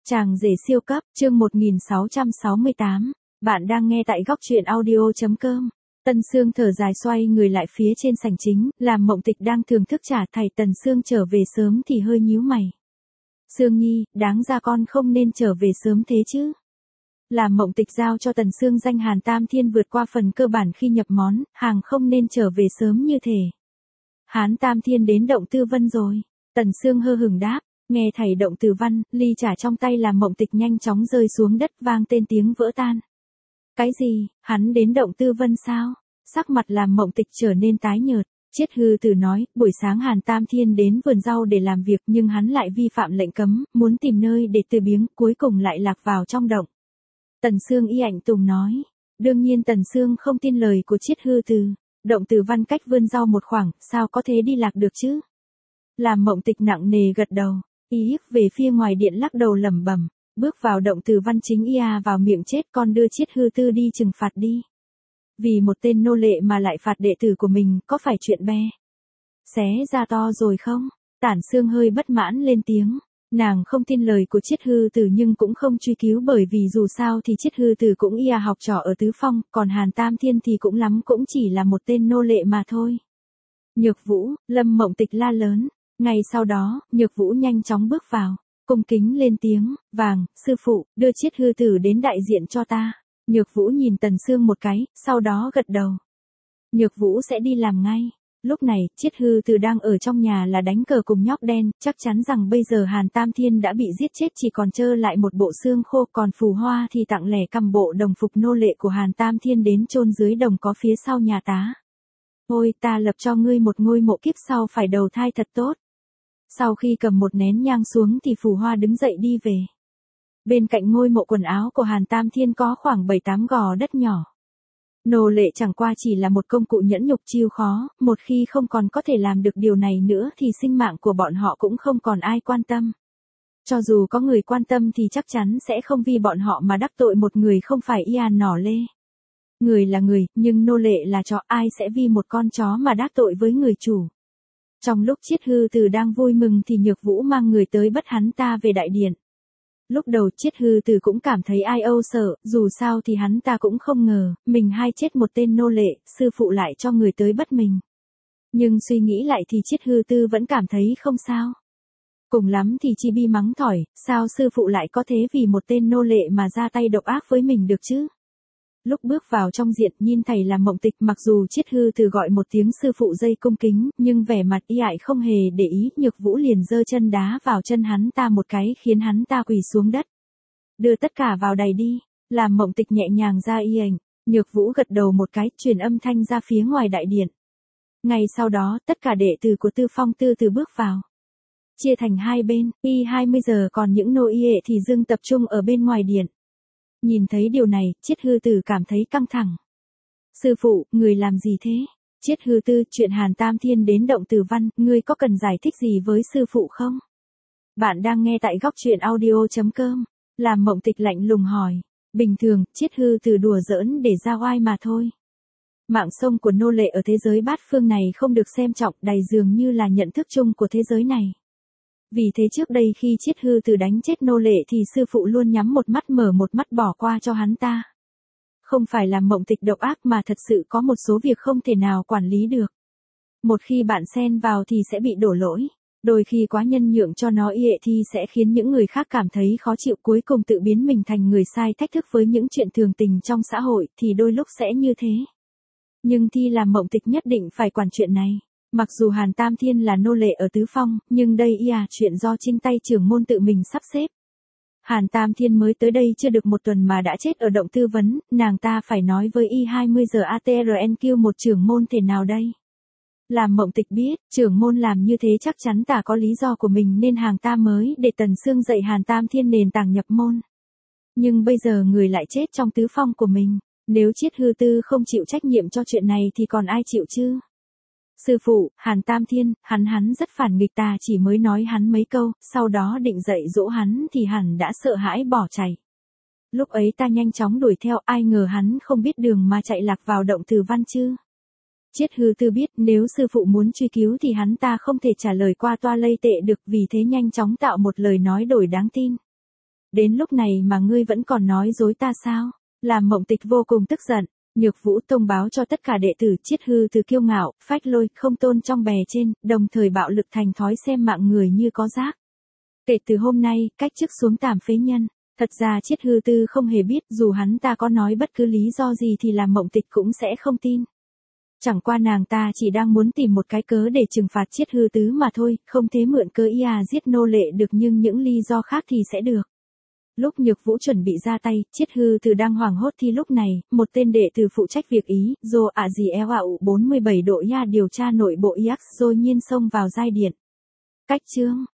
Chàng rể siêu cấp, chương 1668. Bạn đang nghe tại góc truyện audio.com. Tần Sương thở dài xoay người lại phía trên sảnh chính, làm Mộng Tịch đang thưởng thức trà thầy Tần Sương trở về sớm thì hơi nhíu mày. Sương Nhi, đáng ra con không nên trở về sớm thế chứ. Làm Mộng Tịch giao cho Tần Sương danh Hàn Tam Thiên vượt qua phần cơ bản khi nhập món, hàng không nên trở về sớm như thể. Hán Tam Thiên đến Động Tư Vân rồi. Tần Sương hơ hửng đáp. Nghe thầy Động Từ Văn, ly trà trong tay làm Mộng Tịch nhanh chóng rơi xuống đất vang tên tiếng vỡ tan. Cái gì, hắn đến Động Tư Vân sao? Sắc mặt làm Mộng Tịch trở nên tái nhợt. Chiết Hư Tử nói, buổi sáng Hàn Tam Thiên đến vườn rau để làm việc nhưng hắn lại vi phạm lệnh cấm, muốn tìm nơi để từ biếng, cuối cùng lại lạc vào trong động. Tần Sương y ảnh tùng nói. Đương nhiên Tần Sương không tin lời của Chiết Hư Tử. Động Từ Văn cách vườn rau một khoảng, sao có thể đi lạc được chứ? Làm Mộng Tịch nặng nề gật đầu. Ý về phía ngoài điện lắc đầu lẩm bẩm, bước vào Động Từ Văn chính ia vào miệng chết, con đưa Chiết Hư Tư đi trừng phạt đi. Vì một tên nô lệ mà lại phạt đệ tử của mình, có phải chuyện be xé ra to rồi không? Tản Sương hơi bất mãn lên tiếng. Nàng không tin lời của Chiết Hư Tử nhưng cũng không truy cứu, bởi vì dù sao thì Chiết Hư Tử cũng ia học trò ở Tứ Phong, còn Hàn Tam Thiên thì cũng lắm cũng chỉ là một tên nô lệ mà thôi. Nhược Vũ, Lâm Mộng Tịch la lớn. Ngay sau đó, Nhược Vũ nhanh chóng bước vào, cung kính lên tiếng, vàng, sư phụ, đưa Chiết Hư Tử đến đại diện cho ta. Nhược Vũ nhìn Tần Sương một cái, sau đó gật đầu. Nhược Vũ sẽ đi làm ngay. Lúc này, Chiết Hư Tử đang ở trong nhà là đánh cờ cùng nhóc đen, chắc chắn rằng bây giờ Hàn Tam Thiên đã bị giết chết, chỉ còn trơ lại một bộ xương khô, còn Phù Hoa thì tặng lẻ cầm bộ đồng phục nô lệ của Hàn Tam Thiên đến chôn dưới đồng có phía sau nhà tá. Ôi, ta lập cho ngươi một ngôi mộ kiếp sau phải đầu thai thật tốt. Sau khi cầm một nén nhang xuống thì Phù Hoa đứng dậy đi về. Bên cạnh ngôi mộ quần áo của Hàn Tam Thiên có khoảng 7-8 gò đất nhỏ. Nô lệ chẳng qua chỉ là một công cụ nhẫn nhục chiêu khó, một khi không còn có thể làm được điều này nữa thì sinh mạng của bọn họ cũng không còn ai quan tâm. Cho dù có người quan tâm thì chắc chắn sẽ không vì bọn họ mà đắc tội một người không phải Ian nỏ lê. Người là người, nhưng nô lệ là chó, ai sẽ vì một con chó mà đắc tội với người chủ. Trong lúc Chiết Hư Tử đang vui mừng thì Nhược Vũ mang người tới bắt hắn ta về đại điện. Lúc đầu Chiết Hư Tử cũng cảm thấy ai âu sợ, dù sao thì hắn ta cũng không ngờ, mình hai chết một tên nô lệ, sư phụ lại cho người tới bắt mình. Nhưng suy nghĩ lại thì Chiết Hư Tử vẫn cảm thấy không sao. Cùng lắm thì Chi Bi mắng thỏi, sao sư phụ lại có thế vì một tên nô lệ mà ra tay độc ác với mình được chứ? Lúc bước vào trong diện nhìn thầy làm Mộng Tịch, mặc dù Chiết Hư Tử gọi một tiếng sư phụ dây cung kính, nhưng vẻ mặt y ải không hề để ý. Nhược Vũ liền giơ chân đá vào chân hắn ta một cái khiến hắn ta quỳ xuống đất. Đưa tất cả vào đầy đi. Làm Mộng Tịch nhẹ nhàng ra y ảnh. Nhược Vũ gật đầu một cái, truyền âm thanh ra phía ngoài đại điện. Ngay sau đó, tất cả đệ tử của Tư Phong từ từ bước vào. Chia thành hai bên, y 20 giờ còn những nô y thì dưng tập trung ở bên ngoài điện. Nhìn thấy điều này, Chiết Hư Tử cảm thấy căng thẳng. Sư phụ, người làm gì thế? Chiết Hư Tử, chuyện Hàn Tam Thiên đến Động Từ Văn, ngươi có cần giải thích gì với sư phụ không? Bạn đang nghe tại góc truyện audio.com. Làm Mộng Tịch lạnh lùng hỏi. Bình thường, Chiết Hư Tử đùa giỡn để ra oai mà thôi. Mạng sống của nô lệ ở thế giới bát phương này không được xem trọng, đầy dường như là nhận thức chung của thế giới này. Vì thế trước đây khi Chiết Hư Tử đánh chết nô lệ thì sư phụ luôn nhắm một mắt mở một mắt bỏ qua cho hắn ta. Không phải là Mộng Tịch độc ác mà thật sự có một số việc không thể nào quản lý được. Một khi bạn xen vào thì sẽ bị đổ lỗi. Đôi khi quá nhân nhượng cho nó thì sẽ khiến những người khác cảm thấy khó chịu, cuối cùng tự biến mình thành người sai, thách thức với những chuyện thường tình trong xã hội thì đôi lúc sẽ như thế. Nhưng Thi làm Mộng Tịch nhất định phải quản chuyện này. Mặc dù Hàn Tam Thiên là nô lệ ở Tứ Phong, nhưng đây chuyện do chính tay trưởng môn tự mình sắp xếp. Hàn Tam Thiên mới tới đây chưa được một tuần mà đã chết ở Động Tư Vấn, nàng ta phải nói với y 20 giờ ATRNQ một trưởng môn thế nào đây? Làm Mộng Tịch biết, trưởng môn làm như thế chắc chắn ta có lý do của mình nên hàng ta mới để Tần Sương dạy Hàn Tam Thiên nền tảng nhập môn. Nhưng bây giờ người lại chết trong Tứ Phong của mình, nếu Chiết Hư Tử không chịu trách nhiệm cho chuyện này thì còn ai chịu chứ? Sư phụ, Hàn Tam Thiên, hắn rất phản nghịch, ta chỉ mới nói hắn mấy câu, sau đó định dạy dỗ hắn thì hắn đã sợ hãi bỏ chạy. Lúc ấy ta nhanh chóng đuổi theo, ai ngờ hắn không biết đường mà chạy lạc vào Động Từ Văn chứ. Chiết Hư Tử biết nếu sư phụ muốn truy cứu thì hắn ta không thể trả lời qua toa lây tệ được, vì thế nhanh chóng tạo một lời nói đổi đáng tin. Đến lúc này mà ngươi vẫn còn nói dối ta sao? Làm Mộng Tịch vô cùng tức giận. Nhược Vũ thông báo cho tất cả đệ tử Chiết Hư Từ kiêu ngạo, phách lôi, không tôn trong bè trên, đồng thời bạo lực thành thói xem mạng người như có rác. Kể từ hôm nay, cách chức xuống tàm phế nhân. Thật ra Chiết Hư Tư không hề biết, dù hắn ta có nói bất cứ lý do gì thì làm Mộng Tịch cũng sẽ không tin. Chẳng qua nàng ta chỉ đang muốn tìm một cái cớ để trừng phạt Chiết Hư Tứ mà thôi, không thế mượn cớ giết nô lệ được nhưng những lý do khác thì sẽ được. Lúc Nhược Vũ chuẩn bị ra tay, Chiết Hư Từ đang hoảng hốt thì lúc này, một tên đệ tử phụ trách việc ý, Dô ạ gì eo ảo 47 độ điều tra nội bộ IX rồi nhiên xông vào giai điện. Cách chương